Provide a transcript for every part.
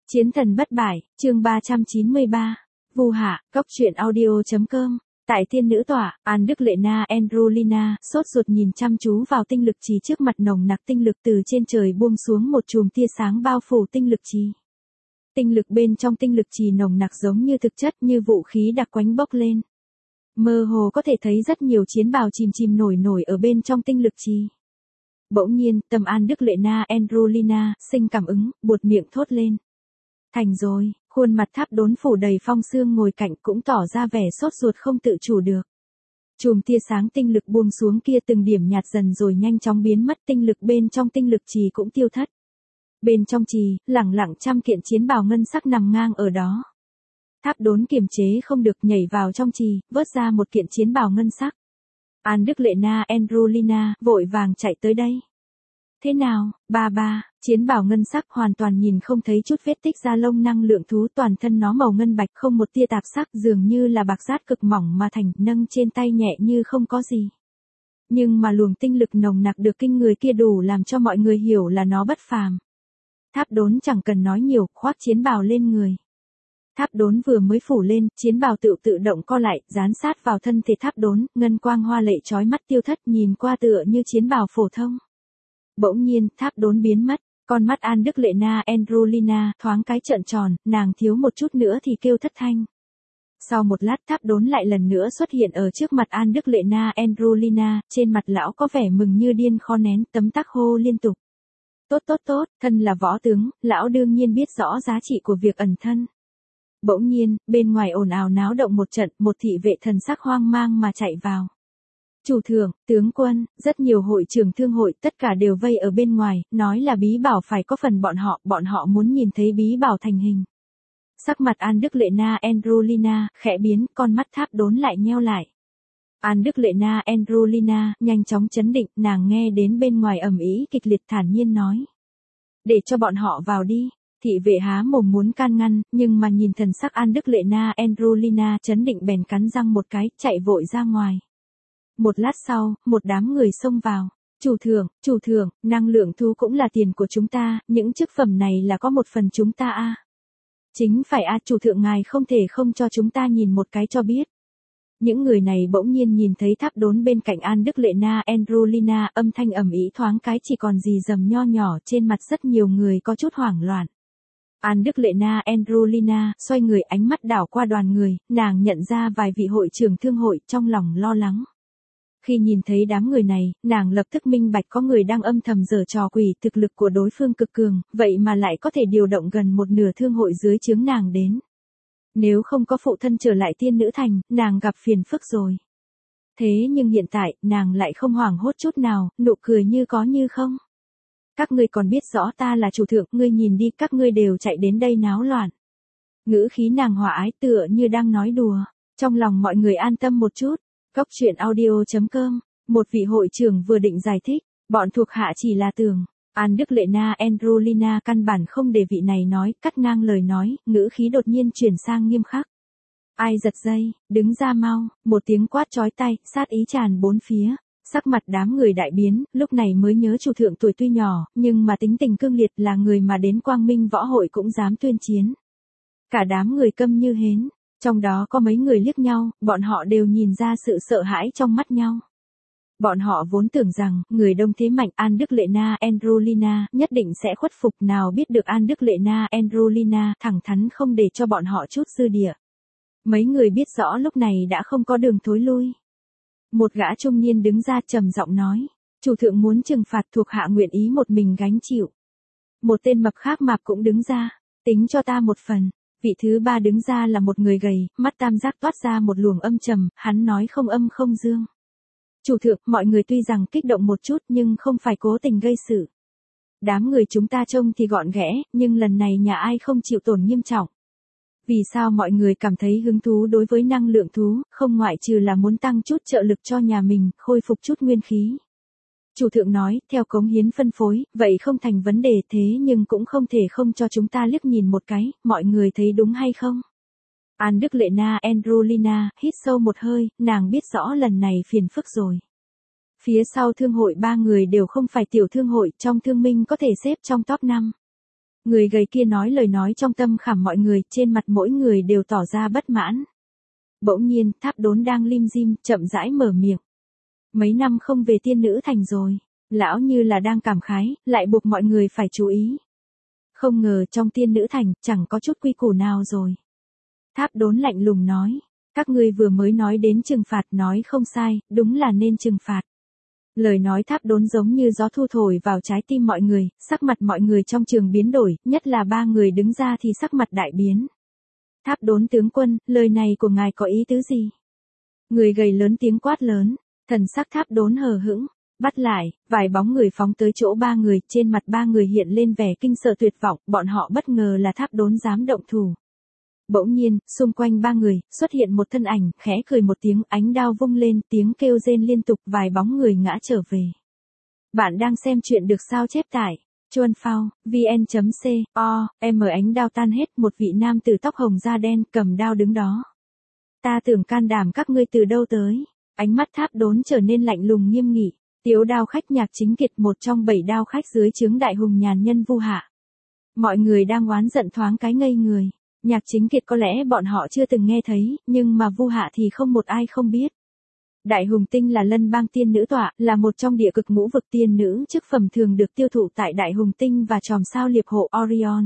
Chiến thần bất bại, chương 393. Vu Hạ, Cóc truyện audio.com. Tại tiên nữ tỏa, An Đức Lệ Na Androlina, sốt ruột nhìn chăm chú vào tinh lực trì trước mặt nồng nặc tinh lực từ trên trời buông xuống một chùm tia sáng bao phủ tinh lực trì. Tinh lực bên trong tinh lực trì nồng nặc giống như thực chất như vũ khí đặc quánh bốc lên. Mơ hồ có thể thấy rất nhiều chiến bào chìm nổi ở bên trong tinh lực trì. Bỗng nhiên, tâm An Đức Lệ Na Androlina, sinh cảm ứng, buột miệng thốt lên. Thành rồi, khuôn mặt Tháp Đốn phủ đầy phong sương ngồi cạnh cũng tỏ ra vẻ sốt ruột không tự chủ được. Chùm tia sáng tinh lực buông xuống kia từng điểm nhạt dần rồi nhanh chóng biến mất, tinh lực bên trong tinh lực trì cũng tiêu thất. Bên trong trì, lẳng lặng trăm kiện chiến bào ngân sắc nằm ngang ở đó. Tháp Đốn kiềm chế không được nhảy vào trong trì, vớt ra một kiện chiến bào ngân sắc. An Đức Lệ Na Androlina vội vàng chạy tới đây. Thế nào, ba, chiến bào ngân sắc hoàn toàn nhìn không thấy chút vết tích da lông năng lượng thú, toàn thân nó màu ngân bạch không một tia tạp sắc, dường như là bạc rát cực mỏng mà thành, nâng trên tay nhẹ như không có gì. Nhưng mà luồng tinh lực nồng nặc được kinh người kia đủ làm cho mọi người hiểu là nó bất phàm. Tháp Đốn chẳng cần nói nhiều, khoác chiến bào lên người. Tháp Đốn vừa mới phủ lên, chiến bào tự động co lại, dán sát vào thân thể Tháp Đốn, ngân quang hoa lệ chói mắt tiêu thất, nhìn qua tựa như chiến bào phổ thông. Bỗng nhiên, Tháp Đốn biến mất, con mắt An Đức Lệ Na Androlina thoáng cái trợn tròn, nàng thiếu một chút nữa thì kêu thất thanh. Sau một lát Tháp Đốn lại lần nữa xuất hiện ở trước mặt An Đức Lệ Na Androlina, trên mặt lão có vẻ mừng như điên khó nén, tấm tắc hô liên tục. Tốt, thân là võ tướng, lão đương nhiên biết rõ giá trị của việc ẩn thân. Bỗng nhiên, bên ngoài ồn ào náo động một trận, một thị vệ thần sắc hoang mang mà chạy vào. Chủ thượng, tướng quân, rất nhiều hội trưởng thương hội, tất cả đều vây ở bên ngoài, nói là bí bảo phải có phần bọn họ muốn nhìn thấy bí bảo thành hình. Sắc mặt An Đức Lệ Na Androlina khẽ biến, con mắt Tháp Đốn lại nheo lại. An Đức Lệ Na Androlina nhanh chóng chấn định, nàng nghe đến bên ngoài ầm ĩ kịch liệt thản nhiên nói. Để cho bọn họ vào đi. Thị vệ há mồm muốn can ngăn, nhưng mà nhìn thần sắc An Đức Lệ Na Androlina chấn định bèn cắn răng một cái, chạy vội ra ngoài. Một lát sau, một đám người xông vào. Chủ thượng, năng lượng thú cũng là tiền của chúng ta, những chức phẩm này là có một phần chúng ta a. Chính phải a, chủ thượng ngài không thể không cho chúng ta nhìn một cái cho biết. Những người này bỗng nhiên nhìn thấy Tháp Đốn bên cạnh An Đức Lệ Na Androlina, âm thanh ầm ĩ thoáng cái chỉ còn gì dầm nho nhỏ, trên mặt rất nhiều người có chút hoảng loạn. An Đức Lệ Na Androlina xoay người, ánh mắt đảo qua đoàn người, nàng nhận ra vài vị hội trưởng thương hội, trong lòng lo lắng. Khi nhìn thấy đám người này, nàng lập tức minh bạch có người đang âm thầm giở trò quỷ, thực lực của đối phương cực cường, vậy mà lại có thể điều động gần một nửa thương hội dưới trướng nàng đến. Nếu không có phụ thân trở lại tiên nữ thành, nàng gặp phiền phức rồi. Thế nhưng hiện tại, nàng lại không hoảng hốt chút nào, nụ cười như có như không. Các ngươi còn biết rõ ta là chủ thượng, ngươi nhìn đi, các ngươi đều chạy đến đây náo loạn. Ngữ khí nàng hòa ái tựa như đang nói đùa, trong lòng mọi người an tâm một chút. Cóc truyện audio.com, một vị hội trưởng vừa định giải thích, bọn thuộc hạ chỉ là tưởng. An Đức Lệ Na Androlina căn bản không để vị này nói, cắt ngang lời nói, ngữ khí đột nhiên chuyển sang nghiêm khắc. Ai giật dây, đứng ra mau, một tiếng quát chói tai, sát ý tràn bốn phía. Sắc mặt đám người đại biến, lúc này mới nhớ chủ thượng tuổi tuy nhỏ, nhưng mà tính tình cương liệt, là người mà đến Quang Minh võ hội cũng dám tuyên chiến. Cả đám người câm như hến, trong đó có mấy người liếc nhau, bọn họ đều nhìn ra sự sợ hãi trong mắt nhau. Bọn họ vốn tưởng rằng, người đông thế mạnh An Đức Lệ Na Androlina nhất định sẽ khuất phục, nào biết được An Đức Lệ Na Androlina thẳng thắn không để cho bọn họ chút dư địa. Mấy người biết rõ lúc này đã không có đường thối lui. Một gã trung niên đứng ra trầm giọng nói, chủ thượng muốn trừng phạt thuộc hạ nguyện ý một mình gánh chịu. Một tên mập khác mạp cũng đứng ra, tính cho ta một phần. Vị thứ ba đứng ra là một người gầy, mắt tam giác toát ra một luồng âm trầm, hắn nói không âm không dương. Chủ thượng, mọi người tuy rằng kích động một chút nhưng không phải cố tình gây sự. Đám người chúng ta trông thì gọn ghẽ, nhưng lần này nhà ai không chịu tổn nghiêm trọng. Vì sao mọi người cảm thấy hứng thú đối với năng lượng thú, không ngoại trừ là muốn tăng chút trợ lực cho nhà mình, khôi phục chút nguyên khí. Chủ thượng nói, theo cống hiến phân phối, vậy không thành vấn đề, thế nhưng cũng không thể không cho chúng ta liếc nhìn một cái, mọi người thấy đúng hay không? An Đức Lệ Na Androlina hít sâu một hơi, nàng biết rõ lần này phiền phức rồi. Phía sau thương hội ba người đều không phải tiểu thương hội, trong thương minh có thể xếp trong top 5. Người gầy kia nói lời nói trong tâm khảm mọi người, trên mặt mỗi người đều tỏ ra bất mãn. Bỗng nhiên, Tháp Đốn đang lim dim, chậm rãi mở miệng. Mấy năm không về tiên nữ thành rồi. Lão như là đang cảm khái, lại buộc mọi người phải chú ý. Không ngờ trong tiên nữ thành, chẳng có chút quy củ nào rồi. Tháp Đốn lạnh lùng nói. Các ngươi vừa mới nói đến trừng phạt, nói không sai, đúng là nên trừng phạt. Lời nói Tháp Đốn giống như gió thu thổi vào trái tim mọi người, sắc mặt mọi người trong trường biến đổi, nhất là ba người đứng ra thì sắc mặt đại biến. Tháp Đốn tướng quân, lời này của ngài có ý tứ gì? Người gầy lớn tiếng quát lớn, thần sắc Tháp Đốn hờ hững, bắt lại, vài bóng người phóng tới chỗ ba người, trên mặt ba người hiện lên vẻ kinh sợ tuyệt vọng, bọn họ bất ngờ là Tháp Đốn dám động thủ. Bỗng nhiên, xung quanh ba người, xuất hiện một thân ảnh, khẽ cười một tiếng, ánh đao vung lên, tiếng kêu rên liên tục, vài bóng người ngã trở về. Bạn đang xem chuyện được sao chép tại Chuan Phao, vn.co, ánh đao tan hết, một vị nam tử tóc hồng da đen, cầm đao đứng đó. Ta tưởng can đảm các ngươi từ đâu tới. Ánh mắt Tháp Đốn trở nên lạnh lùng nghiêm nghị. Tiếu đao khách Nhạc Chính Kiệt, một trong 7 đao khách dưới trướng đại hùng nhàn nhân Vu Hạ. Mọi người đang oán giận thoáng cái ngây người. Nhạc Chính Kiệt có lẽ bọn họ chưa từng nghe thấy, nhưng mà Vu Hạ thì không một ai không biết. Đại Hùng Tinh là lân bang tiên nữ tọa, là một trong địa cực ngũ vực tiên nữ chức phẩm thường được tiêu thụ tại Đại Hùng Tinh và chòm sao liệp hộ Orion.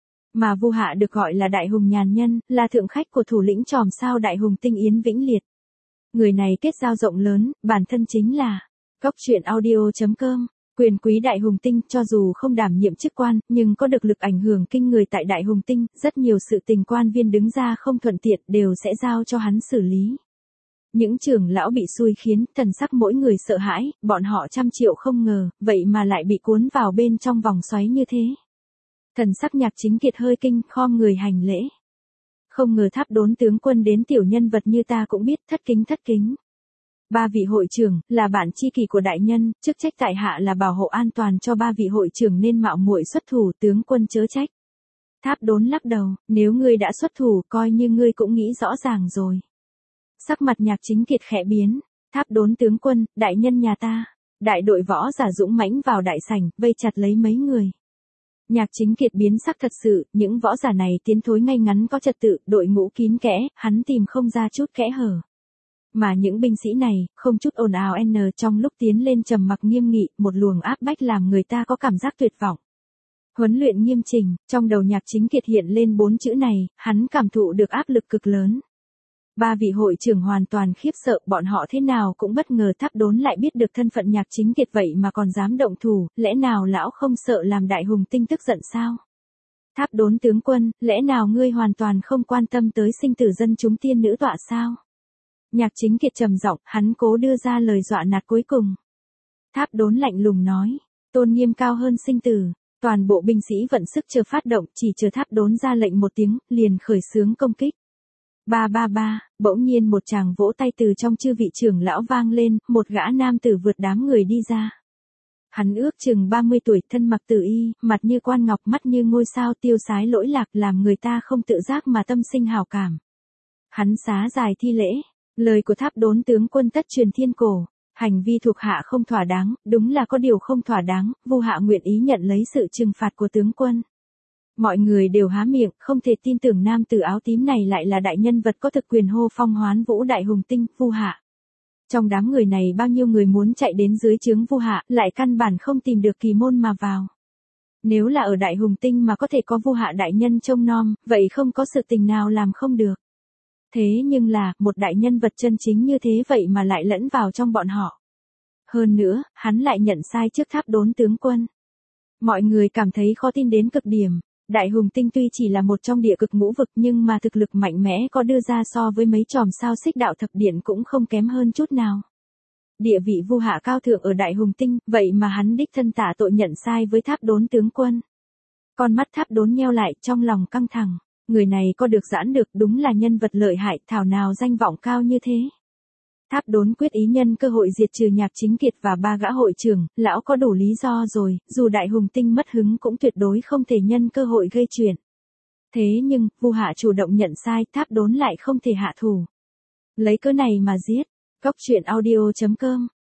Mà Vu Hạ được gọi là Đại Hùng Nhàn Nhân, là thượng khách của thủ lĩnh chòm sao Đại Hùng Tinh Yến Vĩnh Liệt. Người này kết giao rộng lớn, bản thân chính là Cóc Truyện Audio.com. Quyền quý Đại Hùng Tinh, cho dù không đảm nhiệm chức quan, nhưng có được lực ảnh hưởng kinh người tại Đại Hùng Tinh, rất nhiều sự tình quan viên đứng ra không thuận tiện đều sẽ giao cho hắn xử lý. Những trưởng lão bị xui khiến, thần sắc mỗi người sợ hãi, bọn họ trăm triệu không ngờ, vậy mà lại bị cuốn vào bên trong vòng xoáy như thế. Thần sắc Nhạc Chính Kiệt hơi kinh, khom người hành lễ. Không ngờ Tháp Đốn tướng quân đến tiểu nhân vật như ta cũng biết, thất kính. Ba vị hội trưởng, là bạn tri kỷ của đại nhân, chức trách tại hạ là bảo hộ an toàn cho ba vị hội trưởng nên mạo muội xuất thủ, tướng quân chớ trách. Tháp Đốn lắc đầu, nếu ngươi đã xuất thủ, coi như ngươi cũng nghĩ rõ ràng rồi. Sắc mặt Nhạc Chính Kiệt khẽ biến, Tháp Đốn tướng quân, đại nhân nhà ta. Đại đội võ giả dũng mãnh vào đại sảnh, vây chặt lấy mấy người. Nhạc Chính Kiệt biến sắc thật sự, những võ giả này tiến thối ngay ngắn có trật tự, đội ngũ kín kẽ, hắn tìm không ra chút kẽ hở. Mà những binh sĩ này, không chút ồn ào trong lúc tiến lên trầm mặc nghiêm nghị, một luồng áp bách làm người ta có cảm giác tuyệt vọng. Huấn luyện nghiêm chỉnh, trong đầu Nhạc Chính Kiệt hiện lên 4 chữ này, hắn cảm thụ được áp lực cực lớn. Ba vị hội trưởng hoàn toàn khiếp sợ, bọn họ thế nào cũng bất ngờ Tháp Đốn lại biết được thân phận Nhạc Chính Kiệt vậy mà còn dám động thủ, lẽ nào lão không sợ làm Đại Hùng Tinh tức giận sao? Tháp Đốn tướng quân, lẽ nào ngươi hoàn toàn không quan tâm tới sinh tử dân chúng tiên nữ tọa sao? Nhạc Chính Kiệt trầm giọng, hắn cố đưa ra lời dọa nạt cuối cùng. Tháp Đốn lạnh lùng nói, tôn nghiêm cao hơn sinh tử. Toàn bộ binh sĩ vận sức chờ phát động, chỉ chờ Tháp Đốn ra lệnh một tiếng, liền khởi xướng công kích. Ba, bỗng nhiên một tràng vỗ tay từ trong chư vị trưởng lão vang lên, một gã nam tử vượt đám người đi ra. Hắn ước chừng 30 tuổi, thân mặc tử y, mặt như quan ngọc, mắt như ngôi sao, tiêu sái lỗi lạc, làm người ta không tự giác mà tâm sinh hào cảm. Hắn xá dài thi lễ, lời của Tháp Đốn tướng quân tất truyền thiên cổ, hành vi thuộc hạ không thỏa đáng, đúng là có điều không thỏa đáng, Vu hạ nguyện ý nhận lấy sự trừng phạt của tướng quân. Mọi người đều há miệng, không thể tin tưởng nam tử áo tím này lại là đại nhân vật có thực quyền hô phong hoán vũ Đại Hùng Tinh, Vu hạ. Trong đám người này bao nhiêu người muốn chạy đến dưới trướng Vu hạ, lại căn bản không tìm được kỳ môn mà vào. Nếu là ở Đại Hùng Tinh mà có thể có Vu hạ đại nhân trông nom, vậy không có sự tình nào làm không được. Thế nhưng là, một đại nhân vật chân chính như thế vậy mà lại lẫn vào trong bọn họ. Hơn nữa, hắn lại nhận sai trước Tháp Đốn tướng quân. Mọi người cảm thấy khó tin đến cực điểm. Đại Hùng Tinh tuy chỉ là một trong địa cực ngũ vực nhưng mà thực lực mạnh mẽ có đưa ra so với mấy chòm sao xích đạo thập điện cũng không kém hơn chút nào. Địa vị Vu hạ cao thượng ở Đại Hùng Tinh, vậy mà hắn đích thân tả tội nhận sai với Tháp Đốn tướng quân. Con mắt Tháp Đốn nheo lại, trong lòng căng thẳng. Người này có được giãn được, đúng là nhân vật lợi hại, thảo nào danh vọng cao như thế. Tháp Đốn quyết ý nhân cơ hội diệt trừ Nhạc Chính Kiệt và ba gã hội trưởng, lão có đủ lý do rồi, dù Đại Hùng Tinh mất hứng cũng tuyệt đối không thể nhân cơ hội gây chuyện. Thế nhưng, Vu hạ chủ động nhận sai, Tháp Đốn lại không thể hạ thủ. Lấy cớ này mà giết. Cóc Truyện Audio.com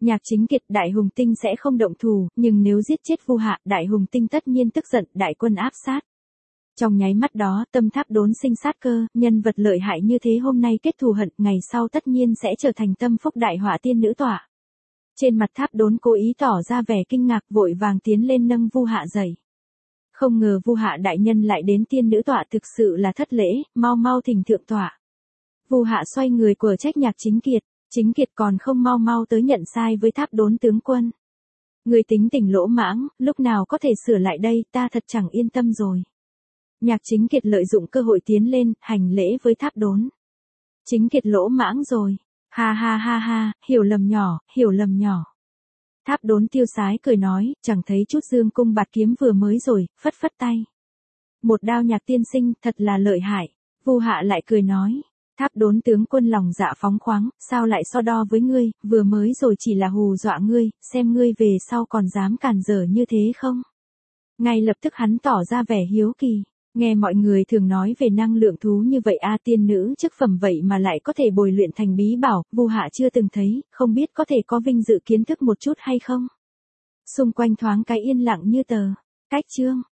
Nhạc Chính Kiệt, Đại Hùng Tinh sẽ không động thủ, nhưng nếu giết chết Vu Hạ, Đại Hùng Tinh tất nhiên tức giận, đại quân áp sát. Trong nháy mắt đó, Tâm Tháp Đốn sinh sát cơ, nhân vật lợi hại như thế hôm nay kết thù hận, ngày sau tất nhiên sẽ trở thành tâm phúc đại họa tiên nữ tọa. Trên mặt Tháp Đốn cố ý tỏ ra vẻ kinh ngạc, vội vàng tiến lên nâng Vu Hạ dậy. Không ngờ Vu Hạ đại nhân lại đến tiên nữ tọa, thực sự là thất lễ, mau mau thỉnh thượng tọa. Vu Hạ xoay người của trách Nhạc Chính Kiệt, Chính Kiệt còn không mau mau tới nhận sai với Tháp Đốn tướng quân. Người tính tình lỗ mãng, lúc nào có thể sửa lại đây, ta thật chẳng yên tâm rồi. Nhạc Chính Kiệt lợi dụng cơ hội tiến lên, hành lễ với Tháp Đốn. Chính Kiệt lỗ mãng rồi. Ha ha ha ha, hiểu lầm nhỏ, hiểu lầm nhỏ. Tháp Đốn tiêu sái cười nói, chẳng thấy chút dương cung bạt kiếm vừa mới rồi, phất phất tay. Một đao Nhạc tiên sinh, thật là lợi hại. Vu Hạ lại cười nói. Tháp Đốn tướng quân lòng dạ phóng khoáng, sao lại so đo với ngươi, vừa mới rồi chỉ là hù dọa ngươi, xem ngươi về sau còn dám cản trở như thế không. Ngay lập tức hắn tỏ ra vẻ hiếu kỳ. Nghe mọi người thường nói về năng lượng thú như vậy tiên nữ chức phẩm vậy mà lại có thể bồi luyện thành bí bảo, Vu Hạ chưa từng thấy, không biết có thể có vinh dự kiến thức một chút hay không. Xung quanh thoáng cái yên lặng như tờ. Cách chương.